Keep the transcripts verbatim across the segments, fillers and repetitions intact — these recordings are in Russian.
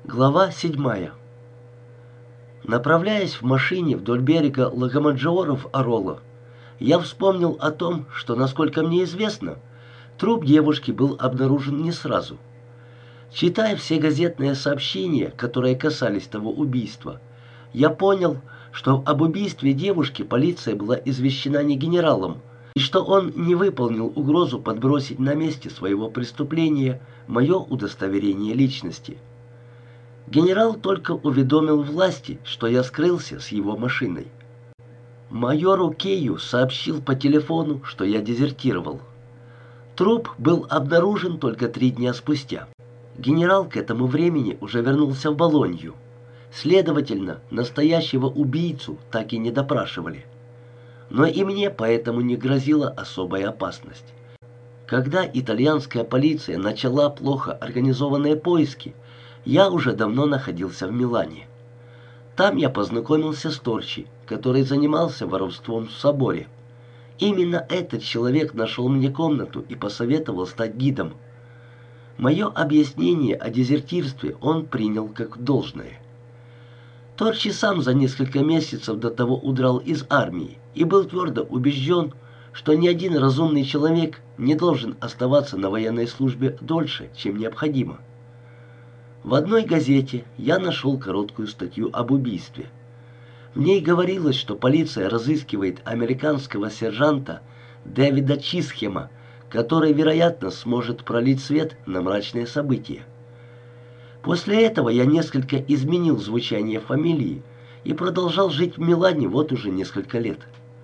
Глава седьмая. Направляясь в машине вдоль берега Лагомаджиоров-Орола, я вспомнил о том, что, насколько мне известно, труп девушки был обнаружен не сразу. Читая все газетные сообщения, которые касались того убийства, я понял, что об убийстве девушки полиция была извещена не генералом, и что он не выполнил угрозу подбросить на месте своего преступления мое удостоверение личности. Генерал только уведомил власти, что я скрылся с его машиной. Майору Кею сообщил по телефону, что я дезертировал. Труп был обнаружен только три дня спустя. Генерал к этому времени уже вернулся в Болонью. Следовательно, настоящего убийцу так и не допрашивали. Но и мне поэтому не грозила особая опасность. Когда итальянская полиция начала плохо организованные поиски, я уже давно находился в Милане. Там я познакомился с Торчи, который занимался воровством в соборе. Именно этот человек нашел мне комнату и посоветовал стать гидом. Мое объяснение о дезертирстве он принял как должное. Торчи сам за несколько месяцев до того удрал из армии и был твердо убежден, что ни один разумный человек не должен оставаться на военной службе дольше, чем необходимо. В одной газете я нашел короткую статью об убийстве. В ней говорилось, что полиция разыскивает американского сержанта Дэвида Чисхема, который, вероятно, сможет пролить свет на мрачные события. После этого я несколько изменил звучание фамилии и продолжал жить в Милане вот уже несколько лет.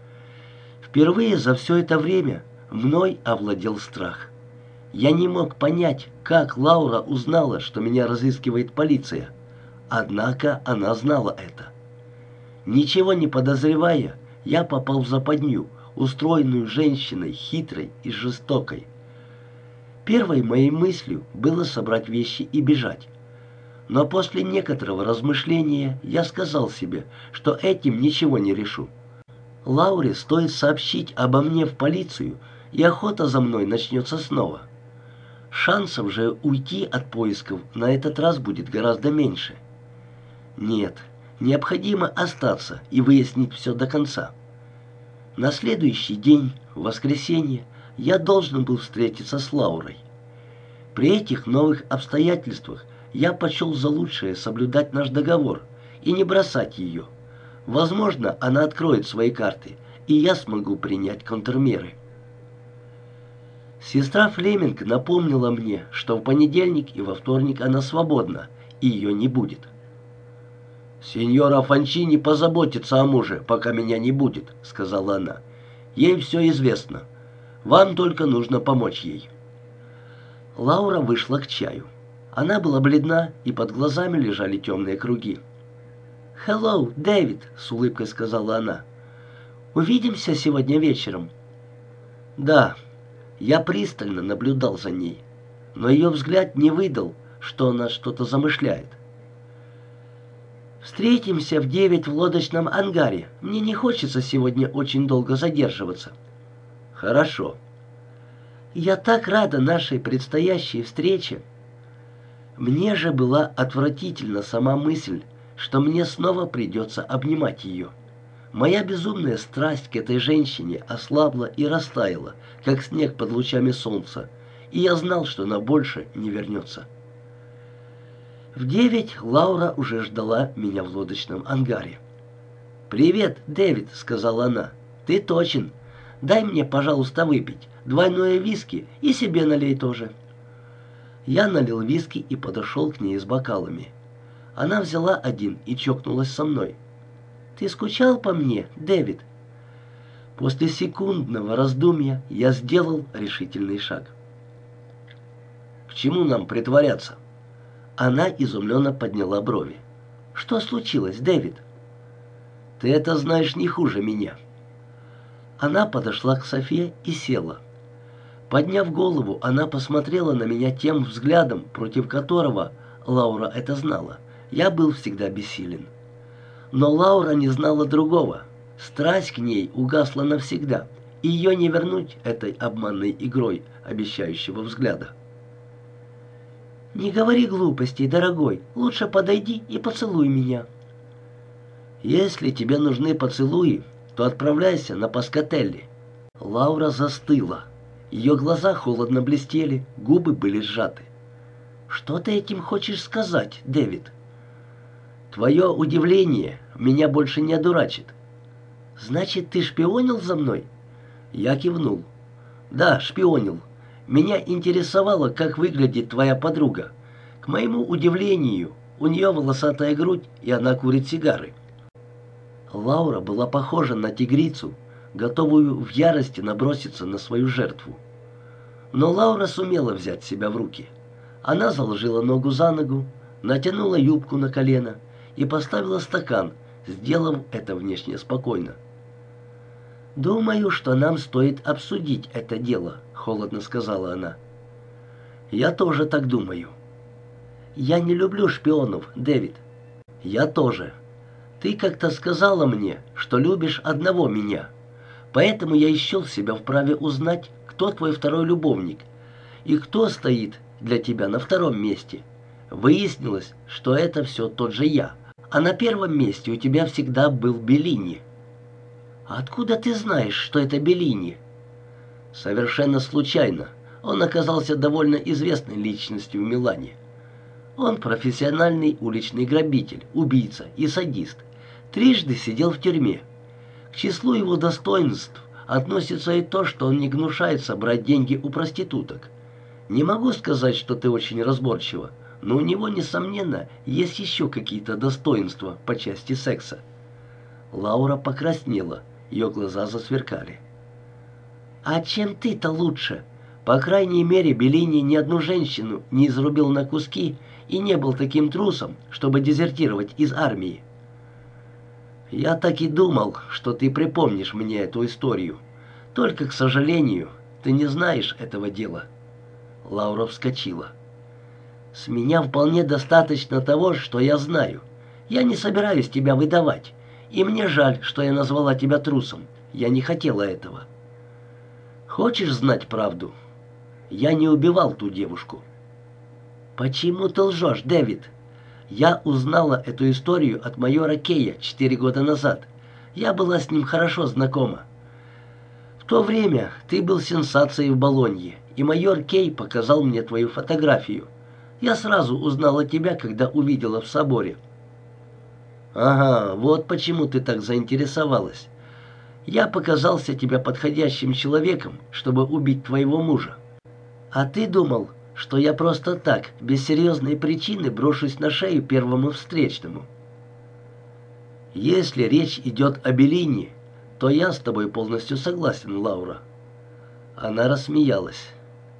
Впервые за все это время мной овладел страх. Я не мог понять, как Лаура узнала, что меня разыскивает полиция. Однако она знала это. Ничего не подозревая, я попал в западню, устроенную женщиной хитрой и жестокой. Первой моей мыслью было собрать вещи и бежать. Но после некоторого размышления я сказал себе, что этим ничего не решу. Лауре стоит сообщить обо мне в полицию, и охота за мной начнется снова. Шансов же уйти от поисков на этот раз будет гораздо меньше. Нет, необходимо остаться и выяснить все до конца. На следующий день, в воскресенье, я должен был встретиться с Лаурой. При этих новых обстоятельствах я почел за лучшее соблюдать наш договор и не бросать ее. Возможно, она откроет свои карты, и я смогу принять контрмеры. Сестра Флеминг напомнила мне, что в понедельник и во вторник она свободна, и ее не будет. «Сеньора Фончини позаботится о муже, пока меня не будет», — сказала она. «Ей все известно. Вам только нужно помочь ей». Лаура вышла к чаю. Она была бледна, и под глазами лежали темные круги. «Hello, Дэвид», — с улыбкой сказала она. «Увидимся сегодня вечером?» «Да». Я пристально наблюдал за ней, но ее взгляд не выдал, что она что-то замышляет. «Встретимся в девять в лодочном ангаре. Мне не хочется сегодня очень долго задерживаться». «Хорошо». «Я так рада нашей предстоящей встрече». Мне же была отвратительна сама мысль, что мне снова придется обнимать ее. Моя безумная страсть к этой женщине ослабла и растаяла, как снег под лучами солнца, и я знал, что она больше не вернется. В девять Лаура уже ждала меня в лодочном ангаре. «Привет, Дэвид», — сказала она. «Ты точен. Дай мне, пожалуйста, выпить. Двойное виски и себе налей тоже». Я налил виски и подошел к ней с бокалами. Она взяла один и чокнулась со мной. «Ты скучал по мне, Дэвид?» После секундного раздумья я сделал решительный шаг. «К чему нам притворяться?» Она изумленно подняла брови. «Что случилось, Дэвид?» «Ты это знаешь не хуже меня». Она подошла к Софе и села. Подняв голову, она посмотрела на меня тем взглядом, против которого, Лаура это знала, я был всегда бессилен. Но Лаура не знала другого. Страсть к ней угасла навсегда, и ее не вернуть этой обманной игрой обещающего взгляда. «Не говори глупостей, дорогой. Лучше подойди и поцелуй меня». «Если тебе нужны поцелуи, то отправляйся на Паскателли». Лаура застыла. Ее глаза холодно блестели, губы были сжаты. «Что ты этим хочешь сказать, Дэвид?» «Твое удивление меня больше не одурачит». «Значит, ты шпионил за мной?» Я кивнул. «Да, шпионил. Меня интересовало, как выглядит твоя подруга. К моему удивлению, у нее волосатая грудь, и она курит сигары». Лаура была похожа на тигрицу, готовую в ярости наброситься на свою жертву. Но Лаура сумела взять себя в руки. Она заложила ногу за ногу, натянула юбку на колено и поставила стакан, сделав это внешне спокойно. «Думаю, что нам стоит обсудить это дело», — холодно сказала она. «Я тоже так думаю». «Я не люблю шпионов, Дэвид». «Я тоже. Ты как-то сказала мне, что любишь одного меня. Поэтому я счел себя вправе узнать, кто твой второй любовник и кто стоит для тебя на втором месте. Выяснилось, что это все тот же я, а на первом месте у тебя всегда был Беллини». «Откуда ты знаешь, что это Беллини?» «Совершенно случайно. Он оказался довольно известной личностью в Милане. Он профессиональный уличный грабитель, убийца и садист. Трижды сидел в тюрьме. К числу его достоинств относится и то, что он не гнушается брать деньги у проституток. Не могу сказать, что ты очень разборчива, но у него, несомненно, есть еще какие-то достоинства по части секса». Лаура покраснела, ее глаза засверкали. «А чем ты-то лучше? По крайней мере, Беллини ни одну женщину не изрубил на куски и не был таким трусом, чтобы дезертировать из армии». «Я так и думал, что ты припомнишь мне эту историю. Только, к сожалению, ты не знаешь этого дела». Лаура вскочила. «С меня вполне достаточно того, что я знаю. Я не собираюсь тебя выдавать. И мне жаль, что я назвала тебя трусом. Я не хотела этого. Хочешь знать правду? Я не убивал ту девушку». «Почему ты лжешь, Дэвид? Я узнала эту историю от майора Кея четыре года назад. Я была с ним хорошо знакома. В то время ты был сенсацией в Болонье, и майор Кей показал мне твою фотографию. Я сразу узнала тебя, когда увидела в соборе». «Ага, вот почему ты так заинтересовалась. Я показался тебе подходящим человеком, чтобы убить твоего мужа. А ты думал, что я просто так, без серьезной причины, брошусь на шею первому встречному?» «Если речь идет о Беллини, то я с тобой полностью согласен, Лаура». Она рассмеялась.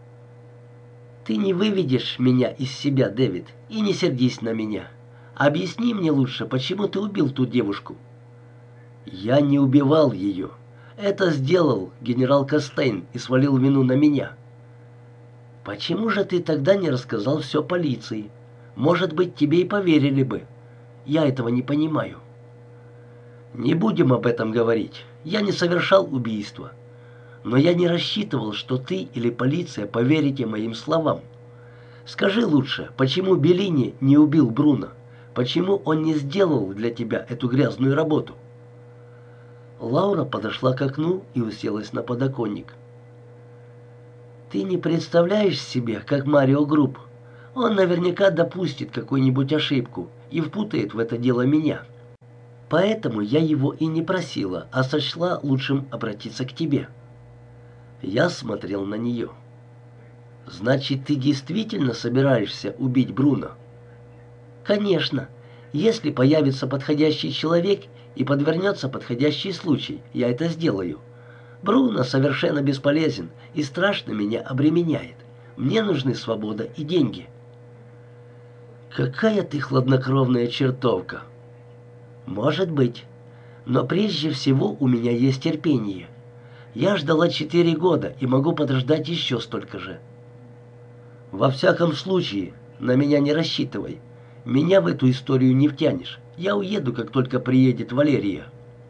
«Ты не выведешь меня из себя, Дэвид, и не сердись на меня. Объясни мне лучше, почему ты убил ту девушку». «Я не убивал ее. Это сделал генерал Костейн и свалил вину на меня». «Почему же ты тогда не рассказал все полиции? Может быть, тебе и поверили бы. Я этого не понимаю». «Не будем об этом говорить. Я не совершал убийства. Но я не рассчитывал, что ты или полиция поверите моим словам. Скажи лучше, почему Беллини не убил Бруно? Почему он не сделал для тебя эту грязную работу?» Лаура подошла к окну и уселась на подоконник. «Ты не представляешь себе, как Марио груб. Он наверняка допустит какую-нибудь ошибку и впутает в это дело меня. Поэтому я его и не просила, а сочла лучшим обратиться к тебе». Я смотрел на нее. «Значит, ты действительно собираешься убить Бруно?» «Конечно. Если появится подходящий человек и подвернется подходящий случай, я это сделаю. Бруно совершенно бесполезен и страшно меня обременяет. Мне нужны свобода и деньги». «Какая ты хладнокровная чертовка!» «Может быть. Но прежде всего у меня есть терпение. Я ждала четыре года и могу подождать еще столько же». «Во всяком случае, на меня не рассчитывай. Меня в эту историю не втянешь. Я уеду, как только приедет Валерия».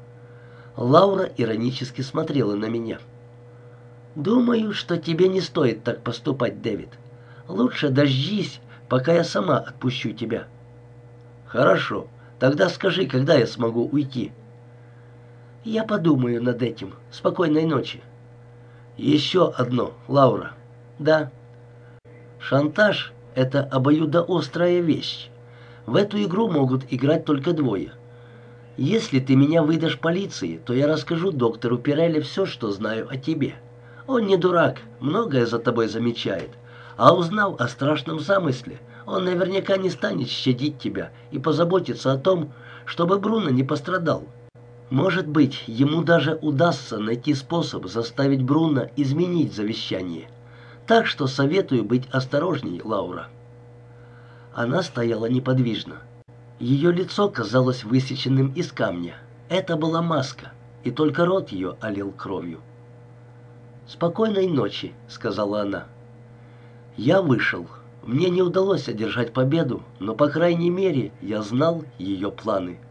Лаура иронически смотрела на меня. «Думаю, что тебе не стоит так поступать, Дэвид. Лучше дождись, пока я сама отпущу тебя». «Хорошо. Тогда скажи, когда я смогу уйти». «Я подумаю над этим. Спокойной ночи». «Еще одно, Лаура». «Да». «Шантаж — это обоюдоострая вещь. В эту игру могут играть только двое. Если ты меня выдашь полиции, то я расскажу доктору Пирелли все, что знаю о тебе. Он не дурак, многое за тобой замечает. А узнав о страшном замысле, он наверняка не станет щадить тебя и позаботится о том, чтобы Бруно не пострадал. Может быть, ему даже удастся найти способ заставить Бруно изменить завещание. Так что советую быть осторожней, Лаура». Она стояла неподвижно. Ее лицо казалось высеченным из камня. Это была маска, и только рот ее олел кровью. «Спокойной ночи», — сказала она. Я вышел. Мне не удалось одержать победу, но, по крайней мере, я знал ее планы.